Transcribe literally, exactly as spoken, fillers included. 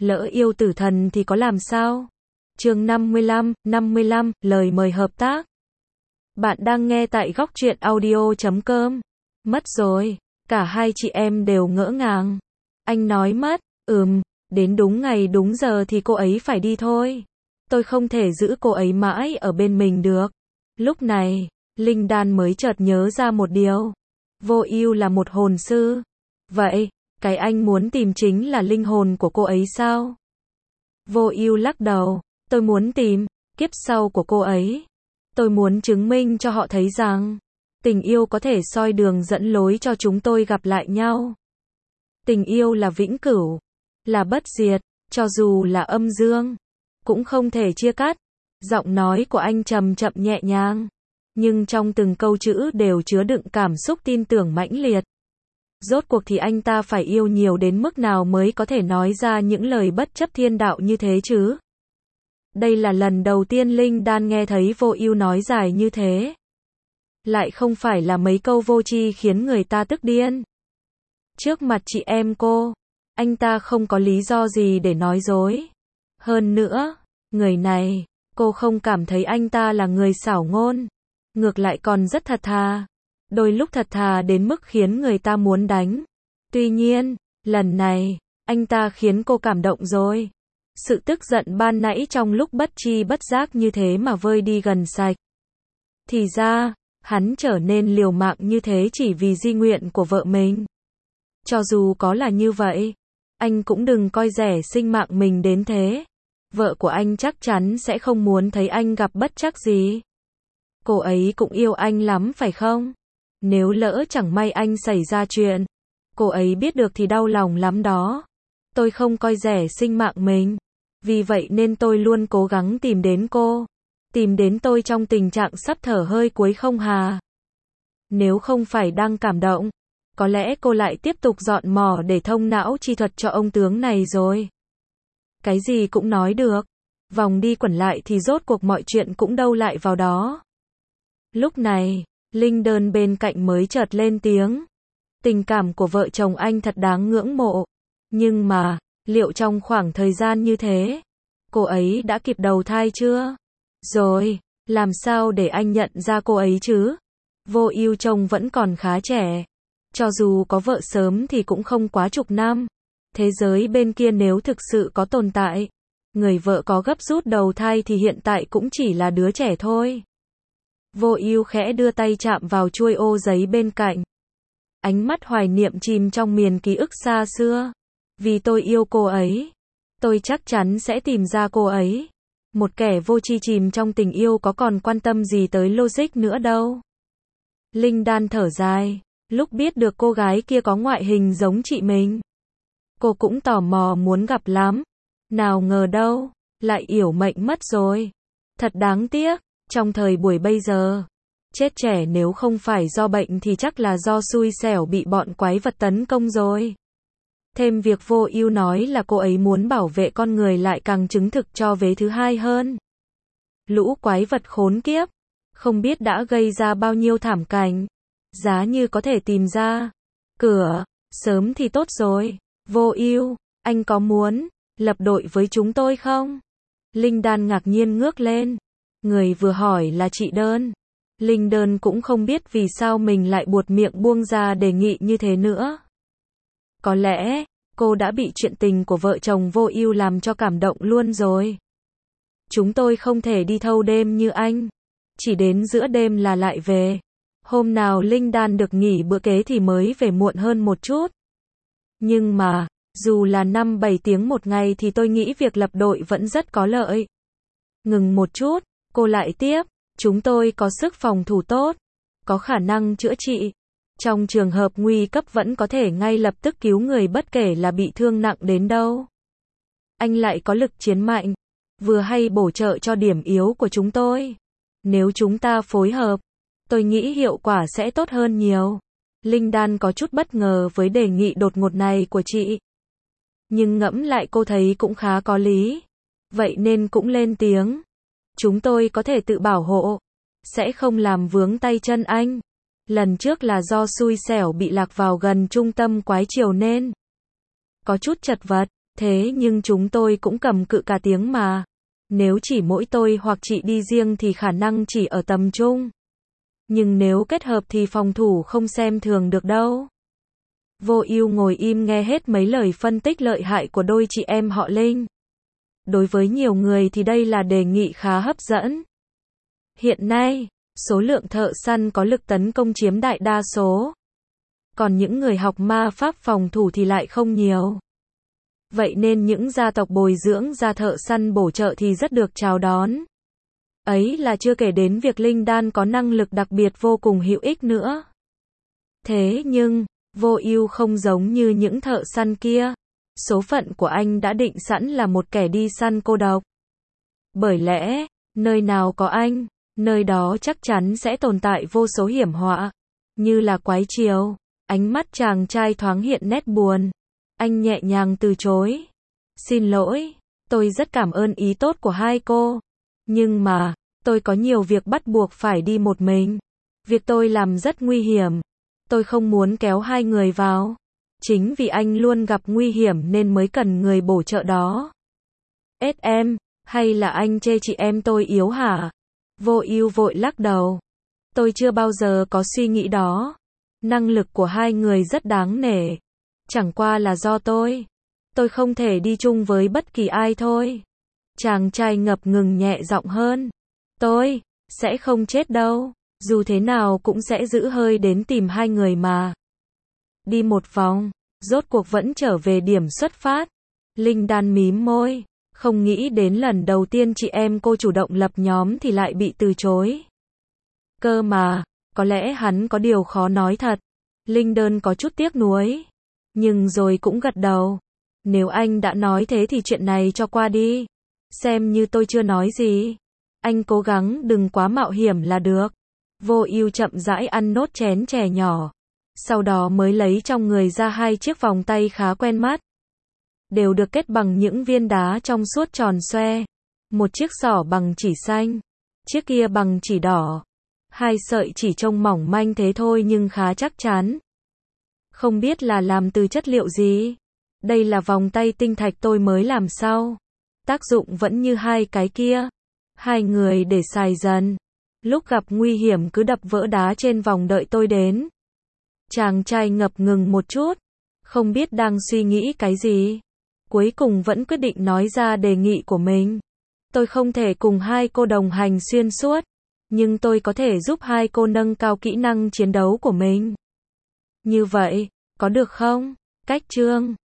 Lỡ yêu tử thần thì có làm sao? Chương năm mươi lăm, năm mươi lăm, lời mời hợp tác. Bạn đang nghe tại góc truyện audio chấm com. Mất rồi, cả hai chị em đều ngỡ ngàng. Anh nói mất, ừm, đến đúng ngày đúng giờ thì cô ấy phải đi thôi. Tôi không thể giữ cô ấy mãi ở bên mình được. Lúc này, Linh Đan mới chợt nhớ ra một điều. Vô Ưu là một hồn sư. Vậy, cái anh muốn tìm chính là linh hồn của cô ấy sao? Vô Ưu lắc đầu, tôi muốn tìm kiếp sau của cô ấy. Tôi muốn chứng minh cho họ thấy rằng tình yêu có thể soi đường dẫn lối cho chúng tôi gặp lại nhau. Tình yêu là vĩnh cửu, là bất diệt, cho dù là âm dương, cũng không thể chia cắt. Giọng nói của anh trầm chậm nhẹ nhàng, nhưng trong từng câu chữ đều chứa đựng cảm xúc tin tưởng mãnh liệt. Rốt cuộc thì anh ta phải yêu nhiều đến mức nào mới có thể nói ra những lời bất chấp thiên đạo như thế chứ? Đây là lần đầu tiên Linh Đan nghe thấy Vô Ưu nói dài như thế. Lại không phải là mấy câu vô tri khiến người ta tức điên. Trước mặt chị em cô, anh ta không có lý do gì để nói dối. Hơn nữa, người này, cô không cảm thấy anh ta là người xảo ngôn. Ngược lại còn rất thật thà. Đôi lúc thật thà đến mức khiến người ta muốn đánh. Tuy nhiên, lần này, anh ta khiến cô cảm động rồi. Sự tức giận ban nãy trong lúc bất tri bất giác như thế mà vơi đi gần sạch. Thì ra, hắn trở nên liều mạng như thế chỉ vì di nguyện của vợ mình. Cho dù có là như vậy, anh cũng đừng coi rẻ sinh mạng mình đến thế. Vợ của anh chắc chắn sẽ không muốn thấy anh gặp bất trắc gì. Cô ấy cũng yêu anh lắm phải không? Nếu lỡ chẳng may anh xảy ra chuyện, cô ấy biết được thì đau lòng lắm đó. Tôi không coi rẻ sinh mạng mình. Vì vậy nên tôi luôn cố gắng tìm đến cô. Tìm đến tôi trong tình trạng sắp thở hơi cuối không hà. Nếu không phải đang cảm động, có lẽ cô lại tiếp tục dọn mỏ để thông não chi thuật cho ông tướng này rồi. Cái gì cũng nói được. Vòng đi quẩn lại thì rốt cuộc mọi chuyện cũng đâu lại vào đó. Lúc này, Linh Đơn bên cạnh mới chợt lên tiếng. Tình cảm của vợ chồng anh thật đáng ngưỡng mộ. Nhưng mà, liệu trong khoảng thời gian như thế, cô ấy đã kịp đầu thai chưa? Rồi, làm sao để anh nhận ra cô ấy chứ? Vô Ưu trông vẫn còn khá trẻ. Cho dù có vợ sớm thì cũng không quá chục năm. Thế giới bên kia nếu thực sự có tồn tại, người vợ có gấp rút đầu thai thì hiện tại cũng chỉ là đứa trẻ thôi. Vô Ưu khẽ đưa tay chạm vào chuôi ô giấy bên cạnh. Ánh mắt hoài niệm chìm trong miền ký ức xa xưa. Vì tôi yêu cô ấy. Tôi chắc chắn sẽ tìm ra cô ấy. Một kẻ vô tri chìm trong tình yêu có còn quan tâm gì tới logic nữa đâu. Linh Đan thở dài. Lúc biết được cô gái kia có ngoại hình giống chị mình, cô cũng tò mò muốn gặp lắm. Nào ngờ đâu, lại yểu mệnh mất rồi. Thật đáng tiếc. Trong thời buổi bây giờ, chết trẻ nếu không phải do bệnh thì chắc là do xui xẻo bị bọn quái vật tấn công rồi. Thêm việc Vô Ưu nói là cô ấy muốn bảo vệ con người lại càng chứng thực cho vế thứ hai hơn. Lũ quái vật khốn kiếp, không biết đã gây ra bao nhiêu thảm cảnh. Giá như có thể tìm ra cửa sớm thì tốt rồi. Vô Ưu, anh có muốn lập đội với chúng tôi không? Linh Đan ngạc nhiên ngước lên. Người vừa hỏi là chị Đơn. Linh Đơn cũng không biết vì sao mình lại buột miệng buông ra đề nghị như thế nữa. Có lẽ, cô đã bị chuyện tình của vợ chồng Vô Ưu làm cho cảm động luôn rồi. Chúng tôi không thể đi thâu đêm như anh. Chỉ đến giữa đêm là lại về. Hôm nào Linh Đan được nghỉ bữa kế thì mới về muộn hơn một chút. Nhưng mà, dù là năm bảy tiếng một ngày thì tôi nghĩ việc lập đội vẫn rất có lợi. Ngừng một chút, cô lại tiếp. Chúng tôi có sức phòng thủ tốt, có khả năng chữa trị. Trong trường hợp nguy cấp vẫn có thể ngay lập tức cứu người bất kể là bị thương nặng đến đâu. Anh lại có lực chiến mạnh, vừa hay bổ trợ cho điểm yếu của chúng tôi. Nếu chúng ta phối hợp, tôi nghĩ hiệu quả sẽ tốt hơn nhiều. Linh Đan có chút bất ngờ với đề nghị đột ngột này của chị. Nhưng ngẫm lại cô thấy cũng khá có lý. Vậy nên cũng lên tiếng. Chúng tôi có thể tự bảo hộ, sẽ không làm vướng tay chân anh. Lần trước là do xui xẻo bị lạc vào gần trung tâm quái triều nên có chút chật vật. Thế nhưng chúng tôi cũng cầm cự cả tiếng mà. Nếu chỉ mỗi tôi hoặc chị đi riêng thì khả năng chỉ ở tầm trung. Nhưng nếu kết hợp thì phòng thủ không xem thường được đâu. Vô Ưu ngồi im nghe hết mấy lời phân tích lợi hại của đôi chị em họ Linh. Đối với nhiều người thì đây là đề nghị khá hấp dẫn. Hiện nay, số lượng thợ săn có lực tấn công chiếm đại đa số. Còn những người học ma pháp phòng thủ thì lại không nhiều. Vậy nên những gia tộc bồi dưỡng ra thợ săn bổ trợ thì rất được chào đón. Ấy là chưa kể đến việc linh đan có năng lực đặc biệt vô cùng hữu ích nữa. Thế nhưng, Vô Ưu không giống như những thợ săn kia. Số phận của anh đã định sẵn là một kẻ đi săn cô độc. Bởi lẽ, nơi nào có anh, nơi đó chắc chắn sẽ tồn tại vô số hiểm họa. Như là quái chiều. Ánh mắt chàng trai thoáng hiện nét buồn. Anh nhẹ nhàng từ chối. Xin lỗi, tôi rất cảm ơn ý tốt của hai cô. Nhưng mà, tôi có nhiều việc bắt buộc phải đi một mình. Việc tôi làm rất nguy hiểm. Tôi không muốn kéo hai người vào. Chính vì anh luôn gặp nguy hiểm nên mới cần người bổ trợ đó. Ết em, hay là anh chê chị em tôi yếu hả? Vô Ưu vội lắc đầu. Tôi chưa bao giờ có suy nghĩ đó. Năng lực của hai người rất đáng nể. Chẳng qua là do tôi. Tôi không thể đi chung với bất kỳ ai thôi. Chàng trai ngập ngừng nhẹ giọng hơn. Tôi, sẽ không chết đâu. Dù thế nào cũng sẽ giữ hơi đến tìm hai người mà. Đi một vòng, rốt cuộc vẫn trở về điểm xuất phát. Linh đan mím môi. Không nghĩ đến lần đầu tiên chị em cô chủ động lập nhóm thì lại bị từ chối. Cơ mà, có lẽ hắn có điều khó nói thật. Linh đơn có chút tiếc nuối. Nhưng rồi cũng gật đầu. Nếu anh đã nói thế thì chuyện này cho qua đi. Xem như tôi chưa nói gì. Anh cố gắng đừng quá mạo hiểm là được. Vô Ưu chậm rãi ăn nốt chén chè nhỏ. Sau đó mới lấy trong người ra hai chiếc vòng tay khá quen mắt. Đều được kết bằng những viên đá trong suốt tròn xoe. Một chiếc xỏ bằng chỉ xanh. Chiếc kia bằng chỉ đỏ. Hai sợi chỉ trông mỏng manh thế thôi nhưng khá chắc chắn. Không biết là làm từ chất liệu gì. Đây là vòng tay tinh thạch tôi mới làm sau. Tác dụng vẫn như hai cái kia. Hai người để xài dần. Lúc gặp nguy hiểm cứ đập vỡ đá trên vòng đợi tôi đến. Chàng trai ngập ngừng một chút. Không biết đang suy nghĩ cái gì. Cuối cùng vẫn quyết định nói ra đề nghị của mình. Tôi không thể cùng hai cô đồng hành xuyên suốt. Nhưng tôi có thể giúp hai cô nâng cao kỹ năng chiến đấu của mình. Như vậy, có được không? Cách chương